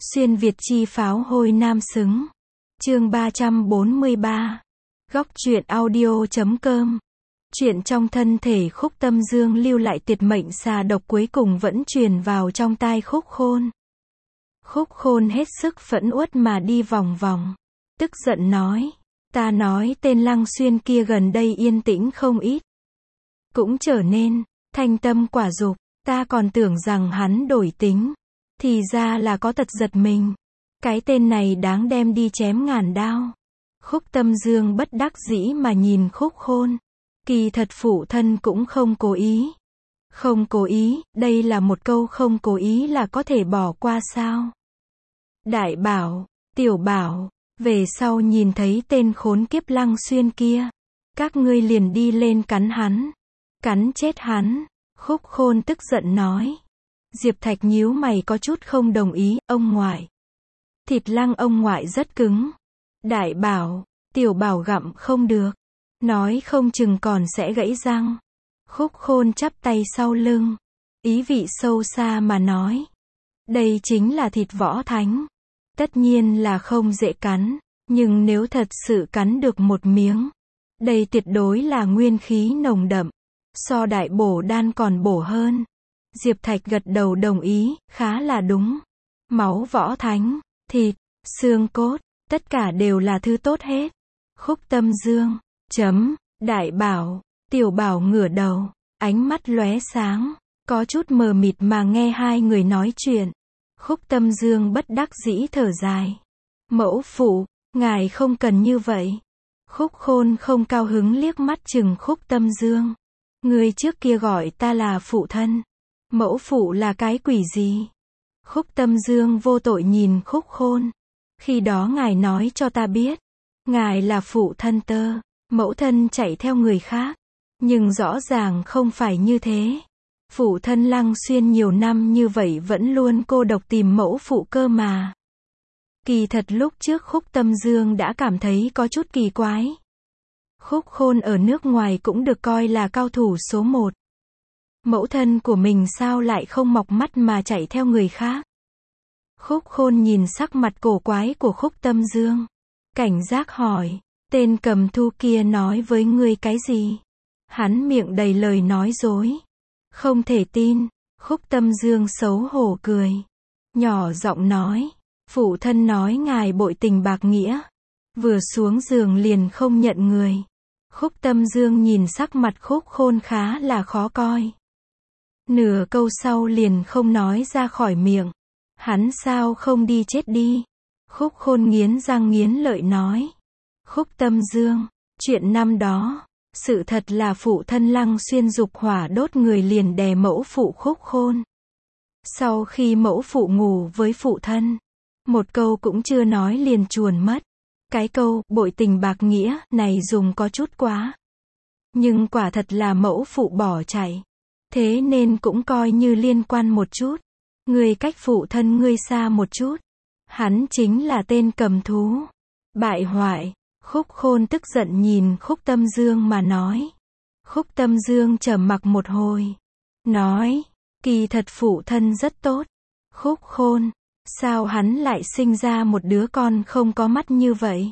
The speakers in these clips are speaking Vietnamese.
Xuyên Việt chi pháo hôi nam xứng. Chương 343. Góc truyện audio.com. Chuyện trong thân thể Khúc Tâm Dương lưu lại tuyệt mệnh xà độc cuối cùng vẫn truyền vào trong tai Khúc Khôn. Khúc Khôn hết sức phẫn uất mà đi vòng vòng. Tức giận nói, ta nói tên Lăng Xuyên kia gần đây yên tĩnh không ít. Cũng trở nên thanh tâm quả dục, ta còn tưởng rằng hắn đổi tính. Thì ra là có tật giật mình. Cái tên này đáng đem đi chém ngàn đao. Khúc Tâm Dương bất đắc dĩ mà nhìn Khúc Khôn. Kỳ thật phụ thân cũng không cố ý. Không cố ý, đây là một câu không cố ý là có thể bỏ qua sao? Đại bảo, tiểu bảo, về sau nhìn thấy tên khốn kiếp Lăng Xuyên kia, các ngươi liền đi lên cắn hắn. Cắn chết hắn. Khúc Khôn tức giận nói. Diệp Thạch nhíu mày có chút không đồng ý, ông ngoại. Thịt Lăng ông ngoại rất cứng. Đại bảo, tiểu bảo gặm không được. Nói không chừng còn sẽ gãy răng. Khúc Khôn chắp tay sau lưng. Ý vị sâu xa mà nói. Đây chính là thịt võ thánh. Tất nhiên là không dễ cắn. Nhưng nếu thật sự cắn được một miếng. Đây tuyệt đối là nguyên khí nồng đậm. So đại bổ đan còn bổ hơn. Diệp Thạch gật đầu đồng ý, khá là đúng. Máu võ thánh, thịt, xương cốt, tất cả đều là thứ tốt hết. Khúc Tâm Dương, đại bảo, tiểu bảo ngửa đầu, ánh mắt lóe sáng, có chút mờ mịt mà nghe hai người nói chuyện. Khúc Tâm Dương bất đắc dĩ thở dài. Mẫu phụ, ngài không cần như vậy. Khúc Khôn không cao hứng liếc mắt chừng Khúc Tâm Dương. Người trước kia gọi ta là phụ thân. Mẫu phụ là cái quỷ gì? Khúc Tâm Dương vô tội nhìn Khúc Khôn. Khi đó ngài nói cho ta biết. Ngài là phụ thân tơ. Mẫu thân chạy theo người khác. Nhưng rõ ràng không phải như thế. Phụ thân Lăng Xuyên nhiều năm như vậy vẫn luôn cô độc tìm mẫu phụ cơ mà. Kỳ thật lúc trước Khúc Tâm Dương đã cảm thấy có chút kỳ quái. Khúc Khôn ở nước ngoài cũng được coi là cao thủ số 1. Mẫu thân của mình sao lại không mọc mắt mà chạy theo người khác? Khúc Khôn nhìn sắc mặt cổ quái của Khúc Tâm Dương. Cảnh giác hỏi, tên cầm thu kia nói với ngươi cái gì? Hắn miệng đầy lời nói dối. Không thể tin. Khúc Tâm Dương xấu hổ cười. Nhỏ giọng nói, phụ thân nói ngài bội tình bạc nghĩa. Vừa xuống giường liền không nhận người. Khúc Tâm Dương nhìn sắc mặt Khúc Khôn khá là khó coi. Nửa câu sau liền không nói ra khỏi miệng. Hắn sao không đi chết đi? Khúc Khôn nghiến răng nghiến lợi nói. Khúc Tâm Dương, chuyện năm đó, sự thật là phụ thân Lăng Xuyên dục hỏa đốt người liền đè mẫu phụ Khúc Khôn. Sau khi mẫu phụ ngủ với phụ thân, một câu cũng chưa nói liền chuồn mất. Cái câu, bội tình bạc nghĩa, này dùng có chút quá. Nhưng quả thật là mẫu phụ bỏ chạy. Thế nên cũng coi như liên quan một chút. Ngươi cách phụ thân ngươi xa một chút. Hắn chính là tên cầm thú. Bại hoại. Khúc Khôn tức giận nhìn Khúc Tâm Dương mà nói. Khúc Tâm Dương trầm mặc một hồi. Nói, kỳ thật phụ thân rất tốt. Khúc Khôn, sao hắn lại sinh ra một đứa con không có mắt như vậy?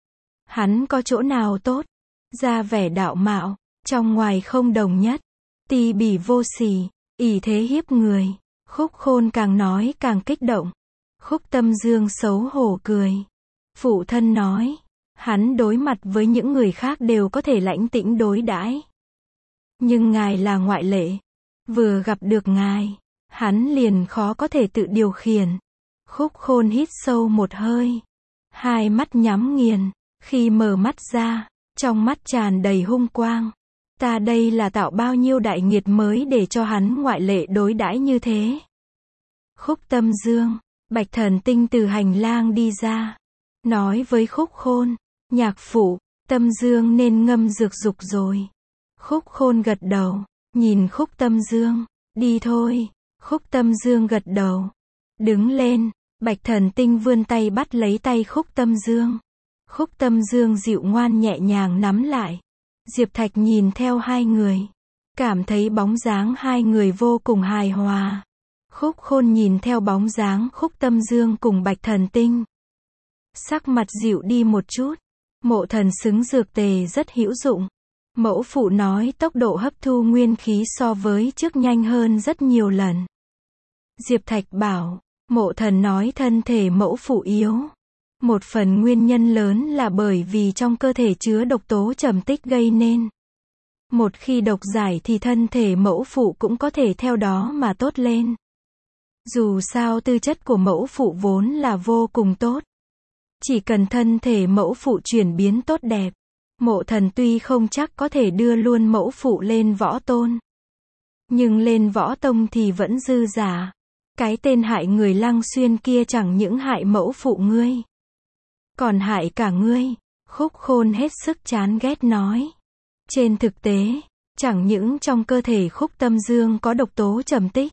Hắn có chỗ nào tốt? Ra vẻ đạo mạo, trong ngoài không đồng nhất. Ti bỉ vô sỉ, ỷ thế hiếp người. Khúc Khôn càng nói càng kích động. Khúc Tâm Dương xấu hổ cười. Phụ thân nói, hắn đối mặt với những người khác đều có thể lãnh tĩnh đối đãi. Nhưng ngài là ngoại lệ. Vừa gặp được ngài, hắn liền khó có thể tự điều khiển. Khúc Khôn hít sâu một hơi. Hai mắt nhắm nghiền. Khi mở mắt ra, trong mắt tràn đầy hung quang. Ta đây là tạo bao nhiêu đại nghiệt mới để cho hắn ngoại lệ đối đãi như thế. Khúc Tâm Dương, Bạch Thần Tinh từ hành lang đi ra. Nói với Khúc Khôn, nhạc phụ, Tâm Dương nên ngâm dược dục rồi. Khúc Khôn gật đầu, nhìn Khúc Tâm Dương, đi thôi. Khúc Tâm Dương gật đầu. Đứng lên, Bạch Thần Tinh vươn tay bắt lấy tay Khúc Tâm Dương. Khúc Tâm Dương dịu ngoan nhẹ nhàng nắm lại. Diệp Thạch nhìn theo hai người. Cảm thấy bóng dáng hai người vô cùng hài hòa. Khúc Khôn nhìn theo bóng dáng Khúc Tâm Dương cùng Bạch Thần Tinh. Sắc mặt dịu đi một chút. Mộ thần xứng dược tề rất hữu dụng. Mẫu phụ nói tốc độ hấp thu nguyên khí so với trước nhanh hơn rất nhiều lần. Diệp Thạch bảo, mộ thần nói thân thể mẫu phụ yếu. Một phần nguyên nhân lớn là bởi vì trong cơ thể chứa độc tố trầm tích gây nên. Một khi độc giải thì thân thể mẫu phụ cũng có thể theo đó mà tốt lên. Dù sao tư chất của mẫu phụ vốn là vô cùng tốt. Chỉ cần thân thể mẫu phụ chuyển biến tốt đẹp, mộ thần tuy không chắc có thể đưa luôn mẫu phụ lên võ tôn. Nhưng lên võ tông thì vẫn dư giả. Cái tên hại người Lăng Xuyên kia chẳng những hại mẫu phụ ngươi, còn hại cả ngươi. Khúc Khôn hết sức chán ghét nói. Trên thực tế, chẳng những trong cơ thể Khúc Tâm Dương có độc tố trầm tích,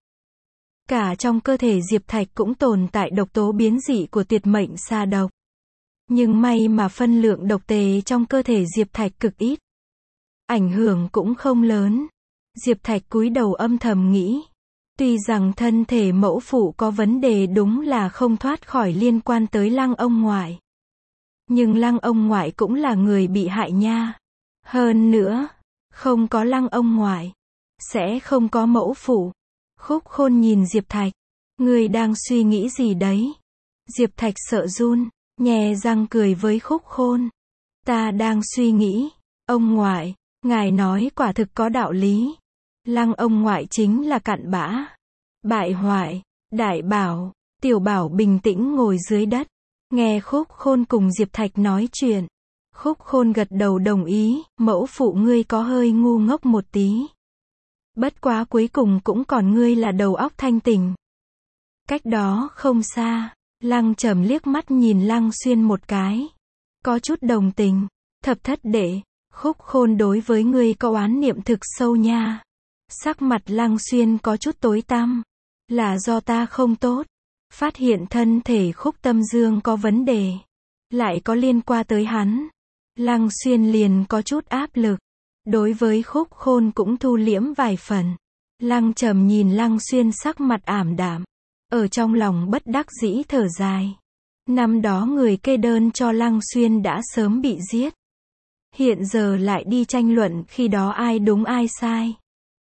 cả trong cơ thể Diệp Thạch cũng tồn tại độc tố biến dị của tuyệt mệnh sa độc. Nhưng may mà phân lượng độc tề trong cơ thể Diệp Thạch cực ít. Ảnh hưởng cũng không lớn. Diệp Thạch cúi đầu âm thầm nghĩ. Tuy rằng thân thể mẫu phụ có vấn đề đúng là không thoát khỏi liên quan tới Lăng ông ngoại. Nhưng Lăng ông ngoại cũng là người bị hại nha. Hơn nữa, không có Lăng ông ngoại, sẽ không có mẫu phụ. Khúc Khôn nhìn Diệp Thạch. Người đang suy nghĩ gì đấy? Diệp Thạch sợ run, nhe răng cười với Khúc Khôn. Ta đang suy nghĩ, ông ngoại, ngài nói quả thực có đạo lý. Lăng ông ngoại chính là cặn bã, bại hoại. Đại Bảo, Tiểu Bảo bình tĩnh ngồi dưới đất, nghe Khúc Khôn cùng Diệp Thạch nói chuyện. Khúc Khôn gật đầu đồng ý, mẫu phụ ngươi có hơi ngu ngốc một tí. Bất quá cuối cùng cũng còn ngươi là đầu óc thanh tỉnh. Cách đó không xa, Lăng Trầm liếc mắt nhìn Lăng Xuyên một cái. Có chút đồng tình. Thập thất đệ, Khúc Khôn đối với ngươi có oán niệm thực sâu nha. Sắc mặt Lăng Xuyên có chút tối tăm. Là do ta không tốt. Phát hiện thân thể Khúc Tâm Dương có vấn đề. Lại có liên quan tới hắn. Lăng Xuyên liền có chút áp lực. Đối với Khúc Khôn cũng thu liễm vài phần. Lăng Trầm nhìn Lăng Xuyên sắc mặt ảm đạm. Ở trong lòng bất đắc dĩ thở dài. Năm đó người kê đơn cho Lăng Xuyên đã sớm bị giết. Hiện giờ lại đi tranh luận khi đó ai đúng ai sai.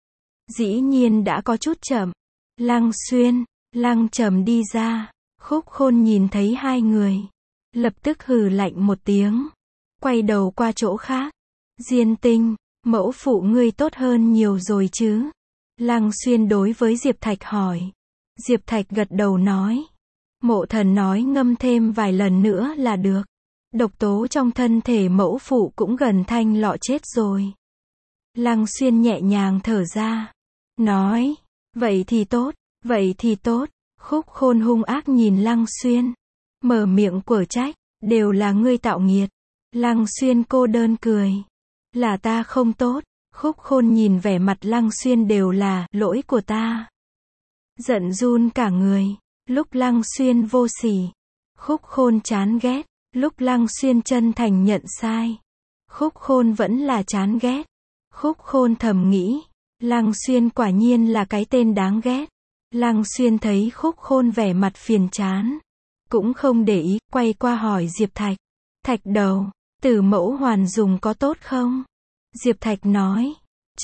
Dĩ nhiên đã có chút chậm. Lăng Xuyên, Lăng Trầm đi ra. Khúc Khôn nhìn thấy hai người. Lập tức hừ lạnh một tiếng. Quay đầu qua chỗ khác. Diên Tinh, mẫu phụ ngươi tốt hơn nhiều rồi chứ? Lăng Xuyên đối với Diệp Thạch hỏi. Diệp Thạch gật đầu nói. Mộ thần nói ngâm thêm vài lần nữa là được. Độc tố trong thân thể mẫu phụ cũng gần thanh lọ chết rồi. Lăng Xuyên nhẹ nhàng thở ra. Nói. Vậy thì tốt, vậy thì tốt. Khúc Khôn hung ác nhìn Lăng Xuyên. Mở miệng quở trách. Đều là ngươi tạo nghiệt. Lăng Xuyên cô đơn cười. Là ta không tốt. Khúc Khôn nhìn vẻ mặt Lăng Xuyên đều là lỗi của ta. Giận run cả người. Lúc Lăng Xuyên vô sỉ. Khúc Khôn chán ghét. Lúc Lăng Xuyên chân thành nhận sai. Khúc Khôn vẫn là chán ghét. Khúc Khôn thầm nghĩ. Lăng Xuyên quả nhiên là cái tên đáng ghét. Lăng Xuyên thấy Khúc Khôn vẻ mặt phiền chán. Cũng không để ý, quay qua hỏi Diệp Thạch. Thạch đầu, Tử Mẫu Hoàn dùng có tốt không? Diệp Thạch nói.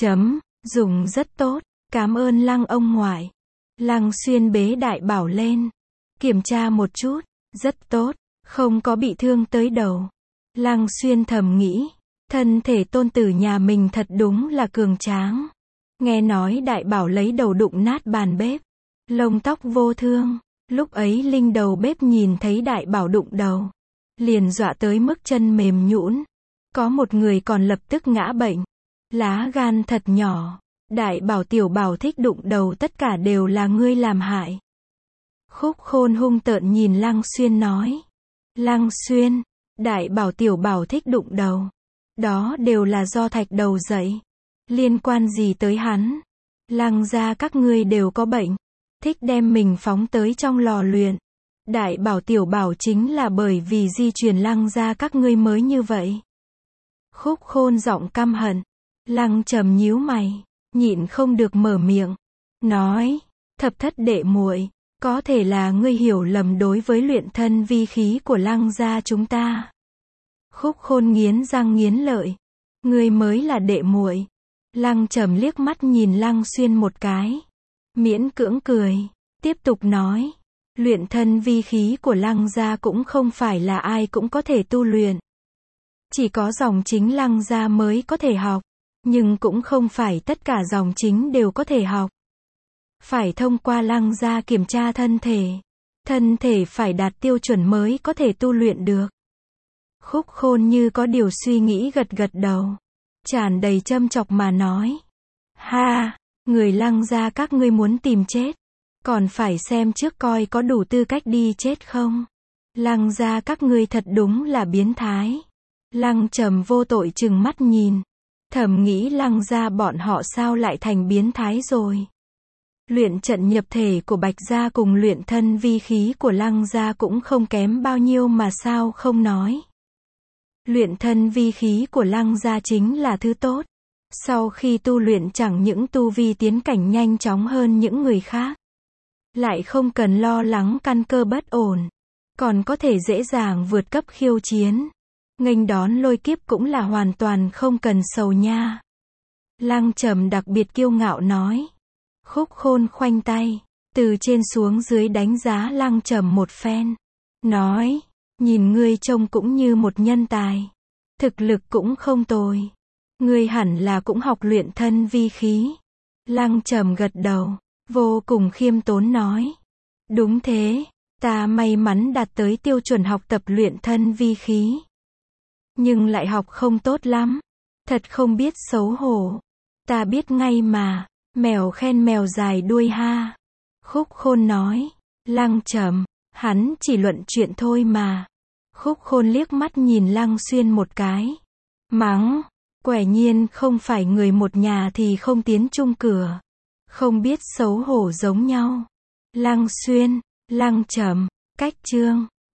Dùng rất tốt. Cảm ơn Lăng ông ngoại. Lăng Xuyên bế Đại Bảo lên. Kiểm tra một chút. Rất tốt. Không có bị thương tới đầu. Lăng Xuyên thầm nghĩ. Thân thể tôn tử nhà mình thật đúng là cường tráng. Nghe nói Đại Bảo lấy đầu đụng nát bàn bếp. Lông tóc vô thương. Lúc ấy Linh đầu bếp nhìn thấy Đại Bảo đụng đầu. Liền dọa tới mức chân mềm nhũn. Có một người còn lập tức ngã bệnh. Lá gan thật nhỏ. Đại Bảo Tiểu Bảo thích đụng đầu tất cả đều là ngươi làm hại. Khúc Khôn hung tợn nhìn Lăng Xuyên nói. Lăng Xuyên, Đại Bảo Tiểu Bảo thích đụng đầu. Đó đều là do Thạch đầu dạy. Liên quan gì tới hắn? Lăng gia các ngươi đều có bệnh. Thích đem mình phóng tới trong lò luyện. Đại Bảo Tiểu Bảo chính là bởi vì di truyền Lăng gia các ngươi mới như vậy. Khúc Khôn giọng căm hận. Lăng Trầm nhíu mày. Nhịn không được mở miệng. Nói. Thập thất đệ muội, có thể là ngươi hiểu lầm đối với luyện thân vi khí của Lăng gia chúng ta. Khúc Khôn nghiến răng nghiến lợi. Ngươi mới là đệ muội. Lăng Trầm liếc mắt nhìn Lăng Xuyên một cái. Miễn cưỡng cười. Tiếp tục nói. Luyện thân vi khí của Lăng gia cũng không phải là ai cũng có thể tu luyện. Chỉ có dòng chính Lăng gia mới có thể học. Nhưng cũng không phải tất cả dòng chính đều có thể học. Phải thông qua Lăng gia kiểm tra thân thể. Thân thể phải đạt tiêu chuẩn mới có thể tu luyện được. Khúc Khôn như có điều suy nghĩ gật gật đầu. Tràn đầy châm chọc mà nói. Ha, người Lăng gia các ngươi muốn tìm chết. Còn phải xem trước coi có đủ tư cách đi chết không. Lăng gia các ngươi thật đúng là biến thái. Lăng Trầm vô tội trừng mắt nhìn. Thầm nghĩ Lăng gia bọn họ sao lại thành biến thái rồi. Luyện trận nhập thể của Bạch gia cùng luyện thân vi khí của Lăng gia cũng không kém bao nhiêu mà sao không nói. Luyện thân vi khí của Lăng gia chính là thứ tốt. Sau khi tu luyện chẳng những tu vi tiến cảnh nhanh chóng hơn những người khác. Lại không cần lo lắng căn cơ bất ổn. Còn có thể dễ dàng vượt cấp khiêu chiến. Nghênh đón lôi kiếp cũng là hoàn toàn không cần sầu nha. Lăng Trầm đặc biệt kiêu ngạo nói. Khúc Khôn khoanh tay. Từ trên xuống dưới đánh giá Lăng Trầm một phen. Nói. Nhìn ngươi trông cũng như một nhân tài. Thực lực cũng không tồi. Ngươi hẳn là cũng học luyện thân vi khí. Lăng Trầm gật đầu. Vô cùng khiêm tốn nói. Đúng thế. Ta may mắn đạt tới tiêu chuẩn học tập luyện thân vi khí. Nhưng lại học không tốt lắm. Thật không biết xấu hổ. Ta biết ngay mà. Mèo khen mèo dài đuôi ha. Khúc Khôn nói. Lăng Trầm. Hắn chỉ luận chuyện thôi mà. Khúc Khôn liếc mắt nhìn Lăng Xuyên một cái. Mắng. Quả nhiên không phải người một nhà thì không tiến chung cửa. Không biết xấu hổ giống nhau. Lăng Xuyên. Lăng Trầm. Cách chương.